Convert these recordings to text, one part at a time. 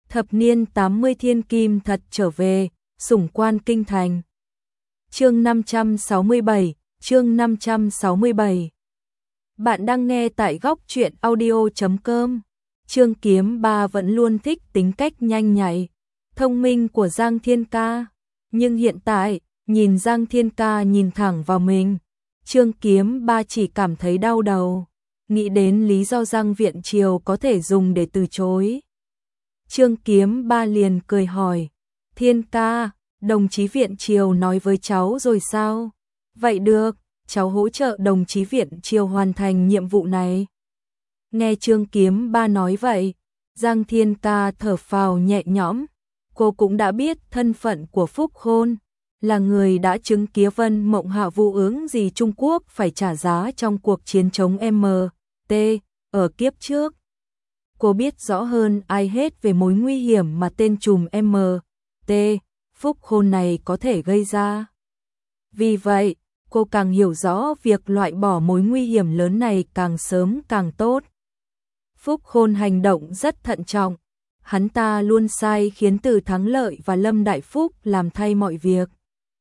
Thập niên 80 thiên kim thật trở về, sủng quan kinh thành. Chương 567, chương 567. Bạn đang nghe tại góc truyện audio.com. Trương Kiếm Ba vẫn luôn thích tính cách nhanh nhạy, thông minh của Giang Thiên Ca, nhưng hiện tại, nhìn Giang Thiên Ca nhìn thẳng vào mình, Trương Kiếm Ba chỉ cảm thấy đau đầu, nghĩ đến lý do Giang Viện Triều có thể dùng để từ chối. Trương Kiếm Ba liền cười hỏi, Thiên Ca, đồng chí Viện Triều nói với cháu rồi sao? Vậy được, cháu hỗ trợ đồng chí Viện Triều hoàn thành nhiệm vụ này. Nghe Trương Kiếm Ba nói vậy, Giang Thiên Ca thở phào nhẹ nhõm, cô cũng đã biết thân phận của Phúc Khôn, là người đã chứng kiến Vân Mộng Hạ vụ ứng gì Trung Quốc phải trả giá trong cuộc chiến chống MT ở kiếp trước. Cô biết rõ hơn ai hết về mối nguy hiểm mà tên trùm MT Phúc Khôn này có thể gây ra. Vì vậy, cô càng hiểu rõ việc loại bỏ mối nguy hiểm lớn này càng sớm càng tốt. Phúc Khôn hành động rất thận trọng, hắn ta luôn sai khiến Từ Thắng Lợi và Lâm Đại Phúc làm thay mọi việc.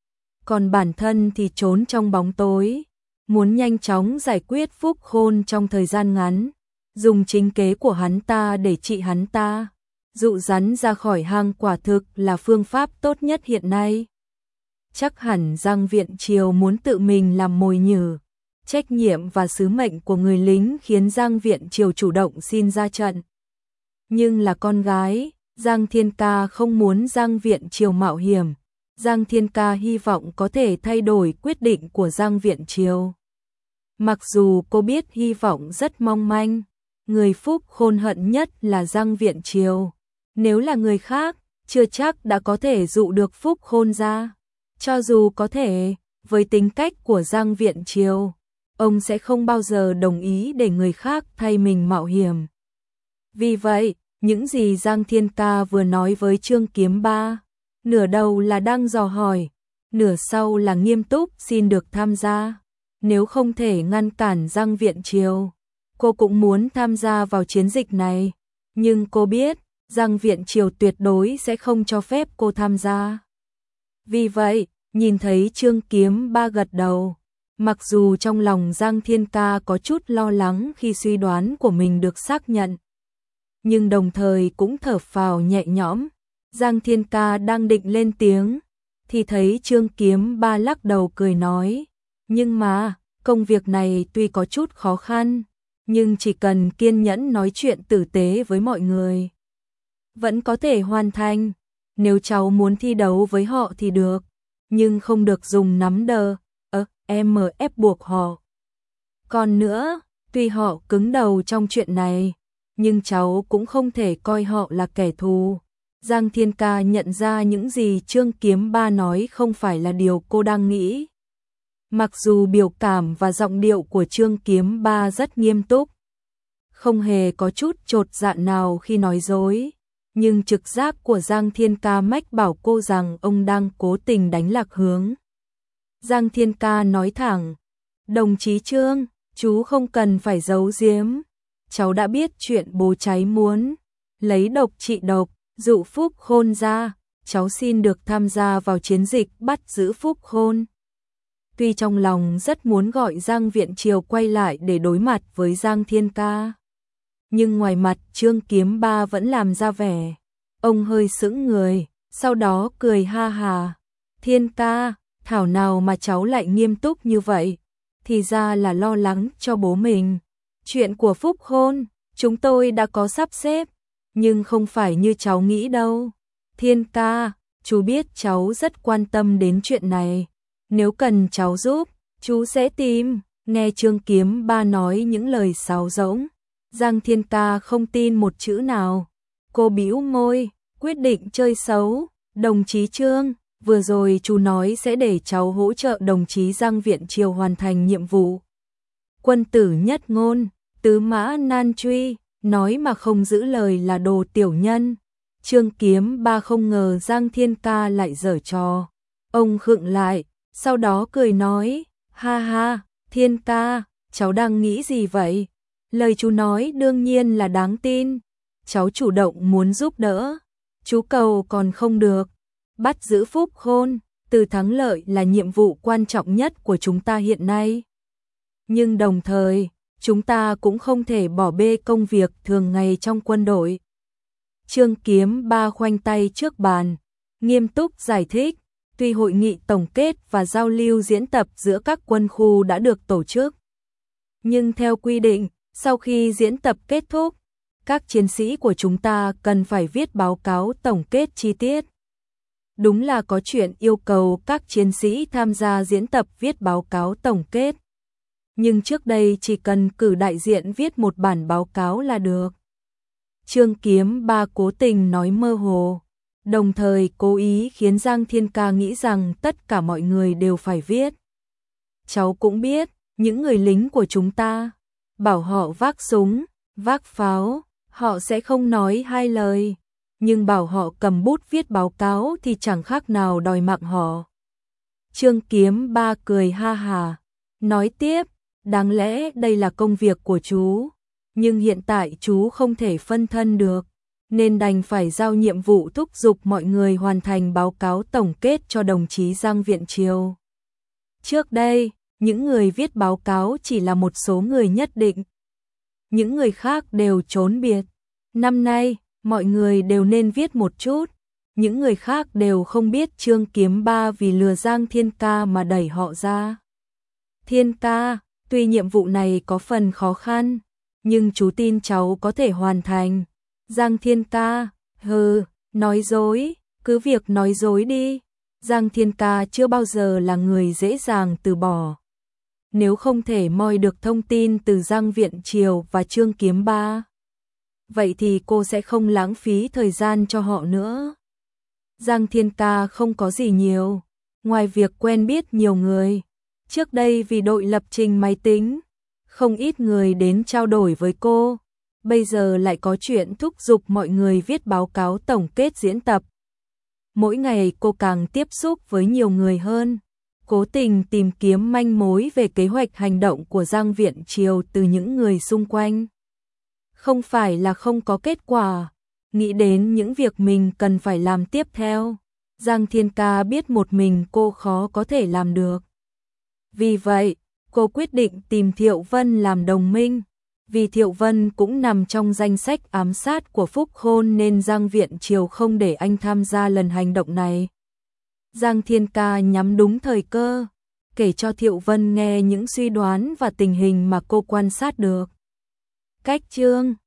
Còn bản thân thì trốn trong bóng tối, muốn nhanh chóng giải quyết Phúc Khôn trong thời gian ngắn, dùng chính kế của hắn ta để trị hắn ta, dụ rắn ra khỏi hang quả thực là phương pháp tốt nhất hiện nay. Chắc hẳn Giang Viện Triều muốn tự mình làm mồi nhử, trách nhiệm và sứ mệnh của người lính khiến Giang Viện Triều chủ động xin ra trận. Nhưng là con gái, Giang Thiên Ca không muốn Giang Viện Triều mạo hiểm, Giang Thiên Ca hy vọng có thể thay đổi quyết định của Giang Viện Triều. Mặc dù cô biết hy vọng rất mong manh, người Phúc Khôn hận nhất là Giang Viện Triều. Nếu là người khác, chưa chắc đã có thể dụ được Phúc Khôn ra. Cho dù có thể, với tính cách của Giang Viện Triều, ông sẽ không bao giờ đồng ý để người khác thay mình mạo hiểm. Vì vậy, những gì Giang Thiên Ca vừa nói với Trương Kiếm Ba, nửa đầu là đang dò hỏi, nửa sau là nghiêm túc xin được tham gia. Nếu không thể ngăn cản Giang Viện Triều, cô cũng muốn tham gia vào chiến dịch này, nhưng cô biết, Giang Viện Triều tuyệt đối sẽ không cho phép cô tham gia. Vì vậy, nhìn thấy Trương Kiếm Ba gật đầu, mặc dù trong lòng Giang Thiên Ca có chút lo lắng khi suy đoán của mình được xác nhận, nhưng đồng thời cũng thở phào nhẹ nhõm. Giang Thiên Ca đang định lên tiếng, thì thấy Trương Kiếm Ba lắc đầu cười nói, nhưng mà, công việc này tuy có chút khó khăn, nhưng chỉ cần kiên nhẫn nói chuyện tử tế với mọi người, vẫn có thể hoàn thành. Nếu cháu muốn thi đấu với họ thì được, nhưng không được dùng nắm đờ, em ép buộc họ. Còn nữa, tuy họ cứng đầu trong chuyện này, nhưng cháu cũng không thể coi họ là kẻ thù. Giang Thiên Ca nhận ra những gì Trương Kiếm Ba nói không phải là điều cô đang nghĩ. Mặc dù biểu cảm và giọng điệu của Trương Kiếm Ba rất nghiêm túc, không hề có chút chột dạ nào khi nói dối, nhưng trực giác của Giang Thiên Ca mách bảo cô rằng ông đang cố tình đánh lạc hướng. Giang Thiên Ca nói thẳng, đồng chí Trương, chú không cần phải giấu giếm, cháu đã biết chuyện bố cháy muốn lấy độc trị độc, dụ Phúc Khôn ra, cháu xin được tham gia vào chiến dịch bắt giữ Phúc Khôn. Tuy trong lòng rất muốn gọi Giang Viện Triều quay lại để đối mặt với Giang Thiên Ca, nhưng ngoài mặt Trương Kiếm Ba vẫn làm ra vẻ. Ông hơi sững người, sau đó cười ha hà. Thiên Ca, thảo nào mà cháu lại nghiêm túc như vậy, thì ra là lo lắng cho bố mình. Chuyện của Phúc Khôn, chúng tôi đã có sắp xếp, nhưng không phải như cháu nghĩ đâu. Thiên Ca, chú biết cháu rất quan tâm đến chuyện này, nếu cần cháu giúp, chú sẽ tìm. Nghe Trương Kiếm Ba nói những lời sáo rỗng, Giang Thiên Ca không tin một chữ nào. Cô bĩu môi, quyết định chơi xấu. Đồng chí Trương, vừa rồi chú nói sẽ để cháu hỗ trợ đồng chí Giang Viện Triều hoàn thành nhiệm vụ. Quân tử nhất ngôn, tứ mã nan truy, nói mà không giữ lời là đồ tiểu nhân. Trương Kiếm Ba không ngờ Giang Thiên Ca lại giở trò. Ông khựng lại, sau đó cười nói, ha ha, Thiên Ca, cháu đang nghĩ gì vậy? Lời chú nói đương nhiên là đáng tin. Cháu chủ động muốn giúp đỡ, Chú cầu còn không được, bắt giữ Phúc Khôn, từ thắng lợi là nhiệm vụ quan trọng nhất của chúng ta hiện nay. Nhưng đồng thời, chúng ta cũng không thể bỏ bê công việc thường ngày trong quân đội. Trương Kiếm Ba khoanh tay trước bàn, nghiêm túc giải thích, tuy hội nghị tổng kết và giao lưu diễn tập giữa các quân khu đã được tổ chức, nhưng theo quy định, sau khi diễn tập kết thúc, các chiến sĩ của chúng ta cần phải viết báo cáo tổng kết chi tiết. Đúng là có chuyện yêu cầu các chiến sĩ tham gia diễn tập viết báo cáo tổng kết. Nhưng trước đây chỉ cần cử đại diện viết một bản báo cáo là được. Trương Kiếm Ba cố tình nói mơ hồ, đồng thời cố ý khiến Giang Thiên Ca nghĩ rằng tất cả mọi người đều phải viết. Cháu cũng biết, những người lính của chúng ta, bảo họ vác súng, vác pháo, họ sẽ không nói hai lời, nhưng bảo họ cầm bút viết báo cáo thì chẳng khác nào đòi mạng họ. Trương Kiếm Ba cười ha hà, nói tiếp, đáng lẽ đây là công việc của chú, nhưng hiện tại chú không thể phân thân được, nên đành phải giao nhiệm vụ thúc giục mọi người hoàn thành báo cáo tổng kết cho đồng chí Giang Viện Triều. Trước đây, những người viết báo cáo chỉ là một số người nhất định. Những người khác đều trốn biệt. Năm nay, mọi người đều nên viết một chút. Những người khác đều không biết Trương Kiếm Ba vì lừa Giang Thiên Ca mà đẩy họ ra. Thiên Ca, tuy nhiệm vụ này có phần khó khăn, nhưng chú tin cháu có thể hoàn thành. Giang Thiên Ca, nói dối, cứ việc nói dối đi. Giang Thiên Ca chưa bao giờ là người dễ dàng từ bỏ. Nếu không thể moi được thông tin từ Giang Viện Triều và Trương Kiếm Ba, vậy thì cô sẽ không lãng phí thời gian cho họ nữa. Giang Thiên Ca không có gì nhiều, ngoài việc quen biết nhiều người. Trước đây vì đội lập trình máy tính, không ít người đến trao đổi với cô. Bây giờ lại có chuyện thúc giục mọi người viết báo cáo tổng kết diễn tập. Mỗi ngày cô càng tiếp xúc với nhiều người hơn, cố tình tìm kiếm manh mối về kế hoạch hành động của Giang Viện Triều từ những người xung quanh. Không phải là không có kết quả, nghĩ đến những việc mình cần phải làm tiếp theo, Giang Thiên Ca biết một mình cô khó có thể làm được. Vì vậy, cô quyết định tìm Thiệu Vân làm đồng minh. Vì Thiệu Vân cũng nằm trong danh sách ám sát của Phúc Khôn nên Giang Viện Triều không để anh tham gia lần hành động này. Giang Thiên Ca nhắm đúng thời cơ, kể cho Thiệu Vân nghe những suy đoán và tình hình mà cô quan sát được. Cách chương